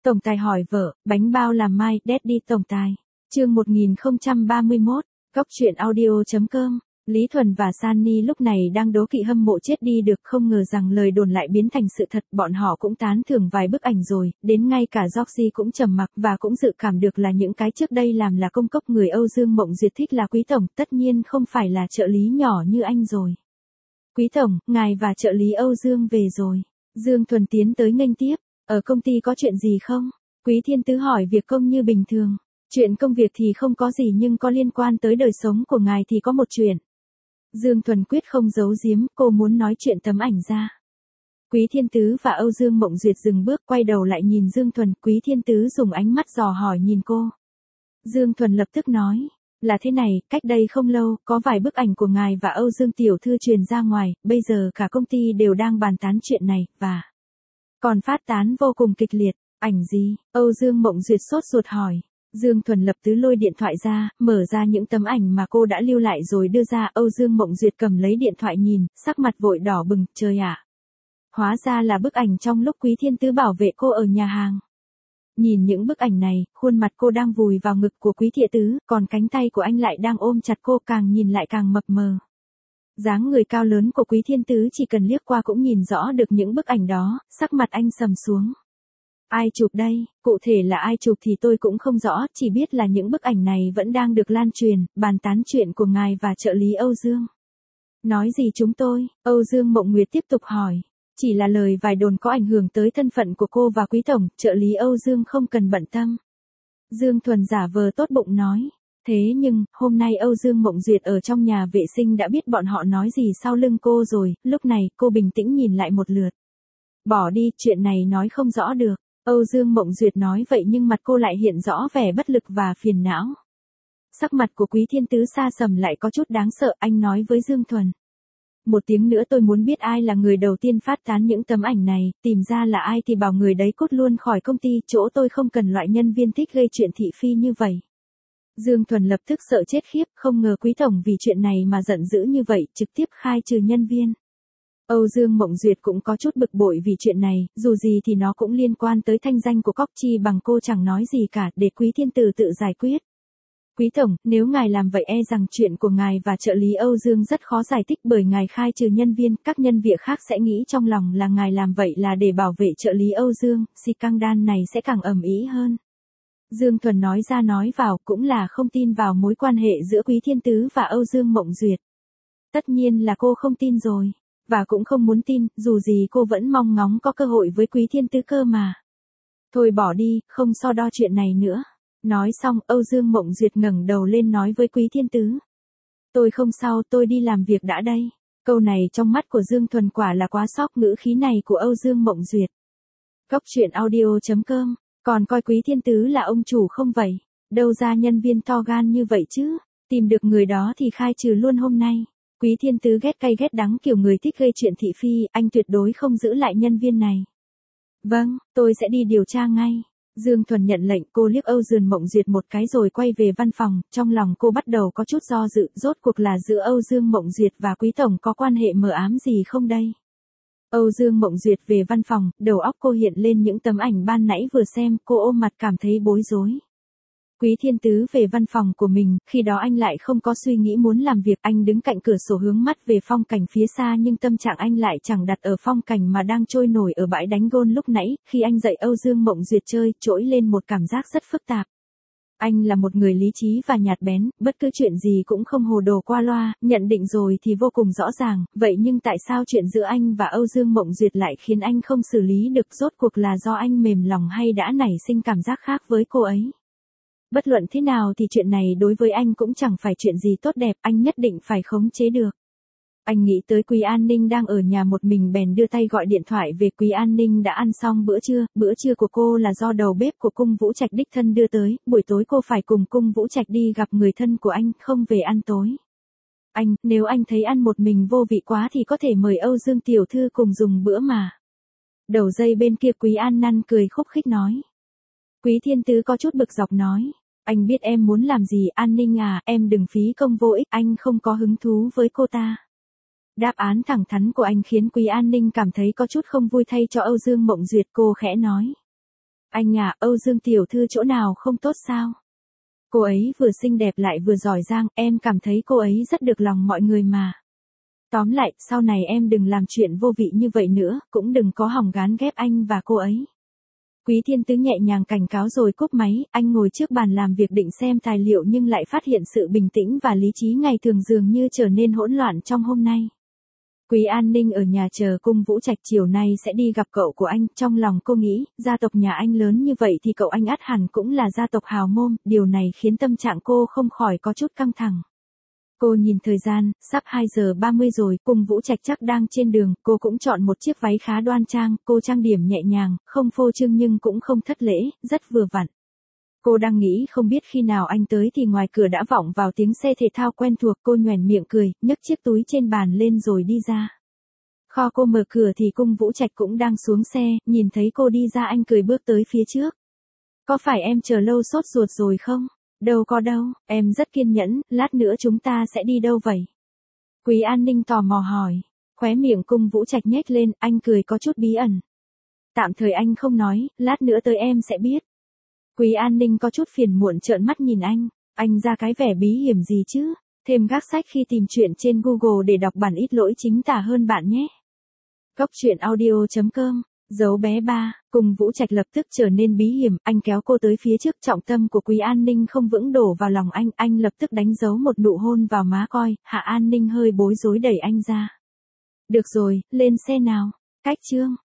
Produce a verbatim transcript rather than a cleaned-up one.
Tổng tài hỏi vợ, bánh bao làm mai, Daddy tổng tài. Chương một nghìn không trăm ba mươi mốt, Góc truyện audio chấm com. Lý Thuần và Sunny lúc này đang đố kỵ hâm mộ chết đi được, không ngờ rằng lời đồn lại biến thành sự thật. Bọn họ cũng tán thưởng vài bức ảnh rồi, đến ngay cả Georgie cũng trầm mặc và cũng dự cảm được là những cái trước đây làm là công cốc người Âu Dương Mộng Duyệt thích là Quý Tổng, tất nhiên không phải là trợ lý nhỏ như anh rồi. Quý Tổng, ngài và trợ lý Âu Dương về rồi. Dương Thuần tiến tới nghênh tiếp. Ở công ty có chuyện gì không? Quý Thiên Tứ hỏi việc công như bình thường. Chuyện công việc thì không có gì, nhưng có liên quan tới đời sống của ngài thì có một chuyện. Dương Thuần quyết không giấu giếm, cô muốn nói chuyện tấm ảnh ra. Quý Thiên Tứ và Âu Dương Mộng Duyệt dừng bước, quay đầu lại nhìn Dương Thuần. Quý Thiên Tứ dùng ánh mắt dò hỏi nhìn cô. Dương Thuần lập tức nói, là thế này, cách đây không lâu, có vài bức ảnh của ngài và Âu Dương tiểu thư truyền ra ngoài, bây giờ cả công ty đều đang bàn tán chuyện này, và còn phát tán vô cùng kịch liệt. Ảnh gì? Âu Dương Mộng Duyệt sốt ruột hỏi. Dương Thuần lập tức lôi điện thoại ra, mở ra những tấm ảnh mà cô đã lưu lại rồi đưa ra. Âu Dương Mộng Duyệt cầm lấy điện thoại nhìn, sắc mặt vội đỏ bừng, trời ạ. Hóa ra là bức ảnh trong lúc Quý Thiên Tứ bảo vệ cô ở nhà hàng. Nhìn những bức ảnh này, khuôn mặt cô đang vùi vào ngực của Quý Thiên Tứ, còn cánh tay của anh lại đang ôm chặt cô, càng nhìn lại càng mập mờ. Dáng người cao lớn của Quý Thiên Tứ chỉ cần liếc qua cũng nhìn rõ được những bức ảnh đó, sắc mặt anh sầm xuống. Ai chụp đây? Cụ thể là ai chụp thì tôi cũng không rõ, chỉ biết là những bức ảnh này vẫn đang được lan truyền, bàn tán chuyện của ngài và trợ lý Âu Dương. Nói gì chúng tôi? Âu Dương Mộng Nguyệt tiếp tục hỏi. Chỉ là lời vài đồn có ảnh hưởng tới thân phận của cô và Quý Tổng, trợ lý Âu Dương không cần bận tâm. Dương Thuần giả vờ tốt bụng nói. Thế nhưng, hôm nay Âu Dương Mộng Duyệt ở trong nhà vệ sinh đã biết bọn họ nói gì sau lưng cô rồi, lúc này cô bình tĩnh nhìn lại một lượt. Bỏ đi, chuyện này nói không rõ được. Âu Dương Mộng Duyệt nói vậy nhưng mặt cô lại hiện rõ vẻ bất lực và phiền não. Sắc mặt của Quý Thiên Tứ xa sầm lại có chút đáng sợ, anh nói với Dương Thuần. Một tiếng nữa tôi muốn biết ai là người đầu tiên phát tán những tấm ảnh này, tìm ra là ai thì bảo người đấy cút luôn khỏi công ty, chỗ tôi không cần loại nhân viên thích gây chuyện thị phi như vậy. Dương Thuần lập tức sợ chết khiếp, không ngờ Quý Tổng vì chuyện này mà giận dữ như vậy, trực tiếp khai trừ nhân viên. Âu Dương Mộng Duyệt cũng có chút bực bội vì chuyện này, dù gì thì nó cũng liên quan tới thanh danh của Cóc Chi bằng, cô chẳng nói gì cả, để Quý Thiên Tử tự giải quyết. Quý Tổng, nếu ngài làm vậy e rằng chuyện của ngài và trợ lý Âu Dương rất khó giải thích, bởi ngài khai trừ nhân viên, các nhân viên khác sẽ nghĩ trong lòng là ngài làm vậy là để bảo vệ trợ lý Âu Dương, si căng đan này sẽ càng ầm ĩ hơn. Dương Thuần nói ra nói vào cũng là không tin vào mối quan hệ giữa Quý Thiên Tứ và Âu Dương Mộng Duyệt. Tất nhiên là cô không tin rồi. Và cũng không muốn tin, dù gì cô vẫn mong ngóng có cơ hội với Quý Thiên Tứ cơ mà. Thôi bỏ đi, không so đo chuyện này nữa. Nói xong, Âu Dương Mộng Duyệt ngẩng đầu lên nói với Quý Thiên Tứ. Tôi không sao, tôi đi làm việc đã đây. Câu này trong mắt của Dương Thuần quả là quá sốc, ngữ khí này của Âu Dương Mộng Duyệt. Góc truyện audio chấm com, còn coi Quý Thiên Tứ là ông chủ không vậy? Đâu ra nhân viên to gan như vậy chứ? Tìm được người đó thì khai trừ luôn hôm nay. Quý Thiên Tứ ghét cay ghét đắng kiểu người thích gây chuyện thị phi, anh tuyệt đối không giữ lại nhân viên này. Vâng, tôi sẽ đi điều tra ngay. Dương Thuần nhận lệnh, cô liếc Âu Dương Mộng Duyệt một cái rồi quay về văn phòng, trong lòng cô bắt đầu có chút do dự, rốt cuộc là giữa Âu Dương Mộng Duyệt và Quý Tổng có quan hệ mờ ám gì không đây? Âu Dương Mộng Duyệt về văn phòng, đầu óc cô hiện lên những tấm ảnh ban nãy vừa xem, cô ôm mặt cảm thấy bối rối. Quý Thiên Tứ về văn phòng của mình, khi đó anh lại không có suy nghĩ muốn làm việc, anh đứng cạnh cửa sổ hướng mắt về phong cảnh phía xa, nhưng tâm trạng anh lại chẳng đặt ở phong cảnh mà đang trôi nổi ở bãi đánh gôn lúc nãy, khi anh dạy Âu Dương Mộng Duyệt chơi, trỗi lên một cảm giác rất phức tạp. Anh là một người lý trí và nhạt bén, bất cứ chuyện gì cũng không hồ đồ qua loa, nhận định rồi thì vô cùng rõ ràng, vậy nhưng tại sao chuyện giữa anh và Âu Dương Mộng Duyệt lại khiến anh không xử lý được, rốt cuộc là do anh mềm lòng hay đã nảy sinh cảm giác khác với cô ấy? Bất luận thế nào thì chuyện này đối với anh cũng chẳng phải chuyện gì tốt đẹp, anh nhất định phải khống chế được. Anh nghĩ tới Quý An Ninh đang ở nhà một mình bèn đưa tay gọi điện thoại về. Quý An Ninh đã ăn xong bữa trưa, bữa trưa của cô là do đầu bếp của Cung Vũ Trạch đích thân đưa tới, buổi tối cô phải cùng Cung Vũ Trạch đi gặp người thân của anh, không về ăn tối. Anh, nếu anh thấy ăn một mình vô vị quá thì có thể mời Âu Dương tiểu thư cùng dùng bữa mà. Đầu dây bên kia Quý An Năn cười khúc khích nói. Quý Thiên Tứ có chút bực dọc nói. Anh biết em muốn làm gì, An Ninh à, em đừng phí công vô ích, anh không có hứng thú với cô ta. Đáp án thẳng thắn của anh khiến Quý An Ninh cảm thấy có chút không vui thay cho Âu Dương Mộng Duyệt, cô khẽ nói. Anh à, Âu Dương tiểu thư chỗ nào không tốt sao? Cô ấy vừa xinh đẹp lại vừa giỏi giang, em cảm thấy cô ấy rất được lòng mọi người mà. Tóm lại, sau này em đừng làm chuyện vô vị như vậy nữa, cũng đừng có hỏng gán ghép anh và cô ấy. Quý Thiên Tứ nhẹ nhàng cảnh cáo rồi cúp máy, anh ngồi trước bàn làm việc định xem tài liệu nhưng lại phát hiện sự bình tĩnh và lý trí ngày thường dường như trở nên hỗn loạn trong hôm nay. Quý An Ninh ở nhà chờ Cung Vũ Trạch chiều nay sẽ đi gặp cậu của anh, trong lòng cô nghĩ, gia tộc nhà anh lớn như vậy thì cậu anh ắt hẳn cũng là gia tộc hào môn, điều này khiến tâm trạng cô không khỏi có chút căng thẳng. Cô nhìn thời gian, sắp hai giờ ba mươi rồi, Cung Vũ Trạch chắc đang trên đường, cô cũng chọn một chiếc váy khá đoan trang, cô trang điểm nhẹ nhàng, không phô trương nhưng cũng không thất lễ, rất vừa vặn. Cô đang nghĩ không biết khi nào anh tới thì ngoài cửa đã vọng vào tiếng xe thể thao quen thuộc, cô nhoẻn miệng cười, nhấc chiếc túi trên bàn lên rồi đi ra. Kho cô mở cửa thì Cung Vũ Trạch cũng đang xuống xe, nhìn thấy cô đi ra anh cười bước tới phía trước. Có phải em chờ lâu sốt ruột rồi không? Đâu có đâu, em rất kiên nhẫn, lát nữa chúng ta sẽ đi đâu vậy? Quý An Ninh tò mò hỏi. Khóe miệng Cung Vũ Trạch nhếch lên, anh cười có chút bí ẩn. Tạm thời anh không nói, lát nữa tới em sẽ biết. Quý An Ninh có chút phiền muộn trợn mắt nhìn anh, anh ra cái vẻ bí hiểm gì chứ, thêm gác sách khi tìm chuyện trên Google để đọc bản ít lỗi chính tả hơn bạn nhé. Cốc truyện audio chấm com, dấu bé ba, Cung Vũ Trạch lập tức trở nên bí hiểm, anh kéo cô tới phía trước, trọng tâm của Quý An Ninh không vững đổ vào lòng anh, anh lập tức đánh dấu một nụ hôn vào má coi, Hạ An Ninh hơi bối rối đẩy anh ra. Được rồi, lên xe nào, cách chương.